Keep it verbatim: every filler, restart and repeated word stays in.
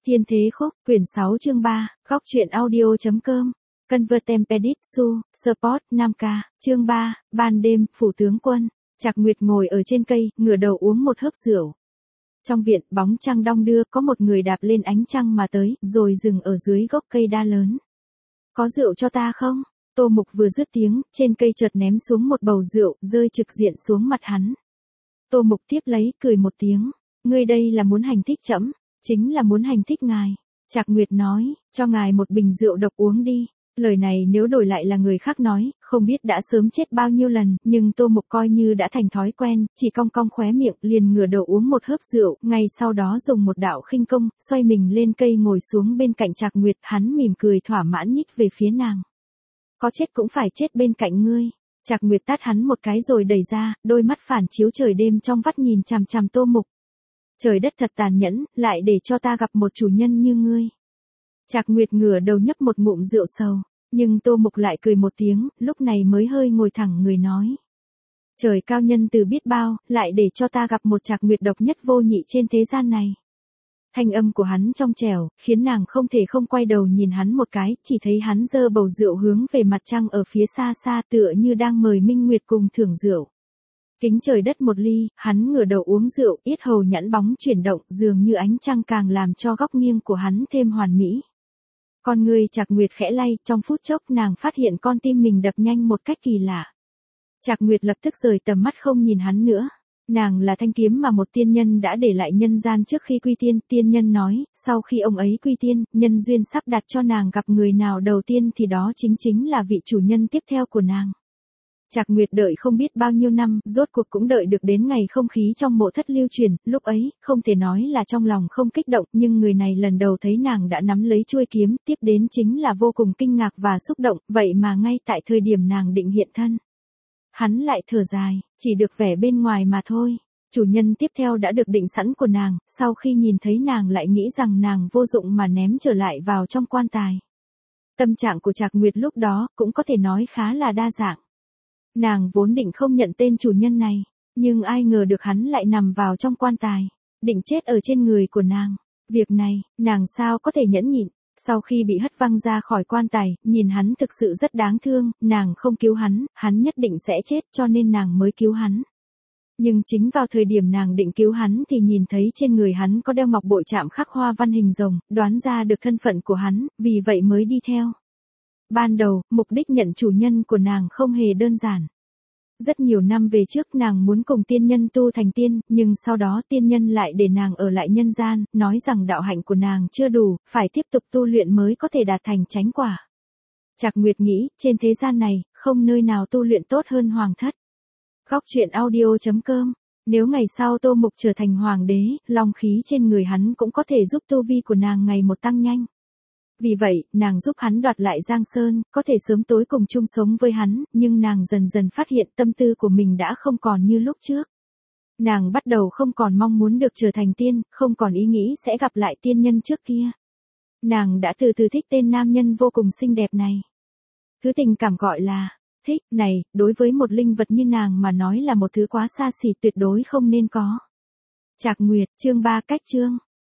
Thiên Thế Khúc, quyển sáu chương ba, góc truyện audio.com, Convertempedit Su, Support, Nam Ca, chương ba, ban đêm, phủ tướng quân, Trạc Nguyệt ngồi ở trên cây, ngửa đầu uống một hớp rượu. Trong viện, bóng trăng đong đưa, có một người đạp lên ánh trăng mà tới, rồi dừng ở dưới gốc cây đa lớn. Có rượu cho ta không? Tô Mục vừa dứt tiếng, trên cây chợt ném xuống một bầu rượu, rơi trực diện xuống mặt hắn. Tô Mục tiếp lấy, cười một tiếng. Ngươi đây là muốn hành thích trẫm? Chính là muốn hành thích ngài. Trạc Nguyệt nói, cho ngài một bình rượu độc uống đi. Lời này nếu đổi lại là người khác nói, không biết đã sớm chết bao nhiêu lần, nhưng Tô Mục coi như đã thành thói quen, chỉ cong cong khóe miệng, liền ngửa đầu uống một hớp rượu, ngay sau đó dùng một đạo khinh công, xoay mình lên cây ngồi xuống bên cạnh Trạc Nguyệt, hắn mỉm cười thỏa mãn nhích về phía nàng. Có chết cũng phải chết bên cạnh ngươi. Trạc Nguyệt tát hắn một cái rồi đẩy ra, đôi mắt phản chiếu trời đêm trong vắt nhìn chằm chằm Tô Mục. Trời đất thật tàn nhẫn, lại để cho ta gặp một chủ nhân như ngươi. Trạc Nguyệt ngửa đầu nhấp một ngụm rượu sầu, nhưng Tô Mục lại cười một tiếng, lúc này mới hơi ngồi thẳng người nói. Trời cao nhân từ biết bao, lại để cho ta gặp một Trạc Nguyệt độc nhất vô nhị trên thế gian này. Thanh âm của hắn trong trẻo, khiến nàng không thể không quay đầu nhìn hắn một cái, chỉ thấy hắn giơ bầu rượu hướng về mặt trăng ở phía xa xa tựa như đang mời Minh Nguyệt cùng thưởng rượu. Kính trời đất một ly, hắn ngửa đầu uống rượu, yết hầu nhẵn bóng chuyển động, dường như ánh trăng càng làm cho góc nghiêng của hắn thêm hoàn mỹ. Con người Trạc Nguyệt khẽ lay, trong phút chốc nàng phát hiện con tim mình đập nhanh một cách kỳ lạ. Trạc Nguyệt lập tức rời tầm mắt không nhìn hắn nữa. Nàng là thanh kiếm mà một tiên nhân đã để lại nhân gian trước khi quy tiên, tiên nhân nói, sau khi ông ấy quy tiên, nhân duyên sắp đặt cho nàng gặp người nào đầu tiên thì đó chính chính là vị chủ nhân tiếp theo của nàng. Trạc Nguyệt đợi không biết bao nhiêu năm, rốt cuộc cũng đợi được đến ngày không khí trong mộ thất lưu truyền, lúc ấy, không thể nói là trong lòng không kích động, nhưng người này lần đầu thấy nàng đã nắm lấy chuôi kiếm, tiếp đến chính là vô cùng kinh ngạc và xúc động, vậy mà ngay tại thời điểm nàng định hiện thân. Hắn lại thở dài, chỉ được vẻ bên ngoài mà thôi. Chủ nhân tiếp theo đã được định sẵn của nàng, sau khi nhìn thấy nàng lại nghĩ rằng nàng vô dụng mà ném trở lại vào trong quan tài. Tâm trạng của Trạc Nguyệt lúc đó cũng có thể nói khá là đa dạng. Nàng vốn định không nhận tên chủ nhân này, nhưng ai ngờ được hắn lại nằm vào trong quan tài, định chết ở trên người của nàng. Việc này, nàng sao có thể nhẫn nhịn. Sau khi bị hất văng ra khỏi quan tài, nhìn hắn thực sự rất đáng thương, nàng không cứu hắn, hắn nhất định sẽ chết cho nên nàng mới cứu hắn. Nhưng chính vào thời điểm nàng định cứu hắn thì nhìn thấy trên người hắn có đeo ngọc bội chạm khắc hoa văn hình rồng, đoán ra được thân phận của hắn, vì vậy mới đi theo. Ban đầu, mục đích nhận chủ nhân của nàng không hề đơn giản. Rất nhiều năm về trước nàng muốn cùng tiên nhân tu thành tiên, nhưng sau đó tiên nhân lại để nàng ở lại nhân gian, nói rằng đạo hạnh của nàng chưa đủ, phải tiếp tục tu luyện mới có thể đạt thành chánh quả. Trạc Nguyệt nghĩ, trên thế gian này, không nơi nào tu luyện tốt hơn hoàng thất. Góc truyện audio.com, nếu ngày sau Tô Mục trở thành hoàng đế, long khí trên người hắn cũng có thể giúp tu vi của nàng ngày một tăng nhanh. Vì vậy, nàng giúp hắn đoạt lại Giang Sơn, có thể sớm tối cùng chung sống với hắn, nhưng nàng dần dần phát hiện tâm tư của mình đã không còn như lúc trước. Nàng bắt đầu không còn mong muốn được trở thành tiên, không còn ý nghĩ sẽ gặp lại tiên nhân trước kia. Nàng đã từ từ thích tên nam nhân vô cùng xinh đẹp này. Thứ tình cảm gọi là thích này, đối với một linh vật như nàng mà nói là một thứ quá xa xỉ tuyệt đối không nên có. Trạc Nguyệt, chương ba cách chương.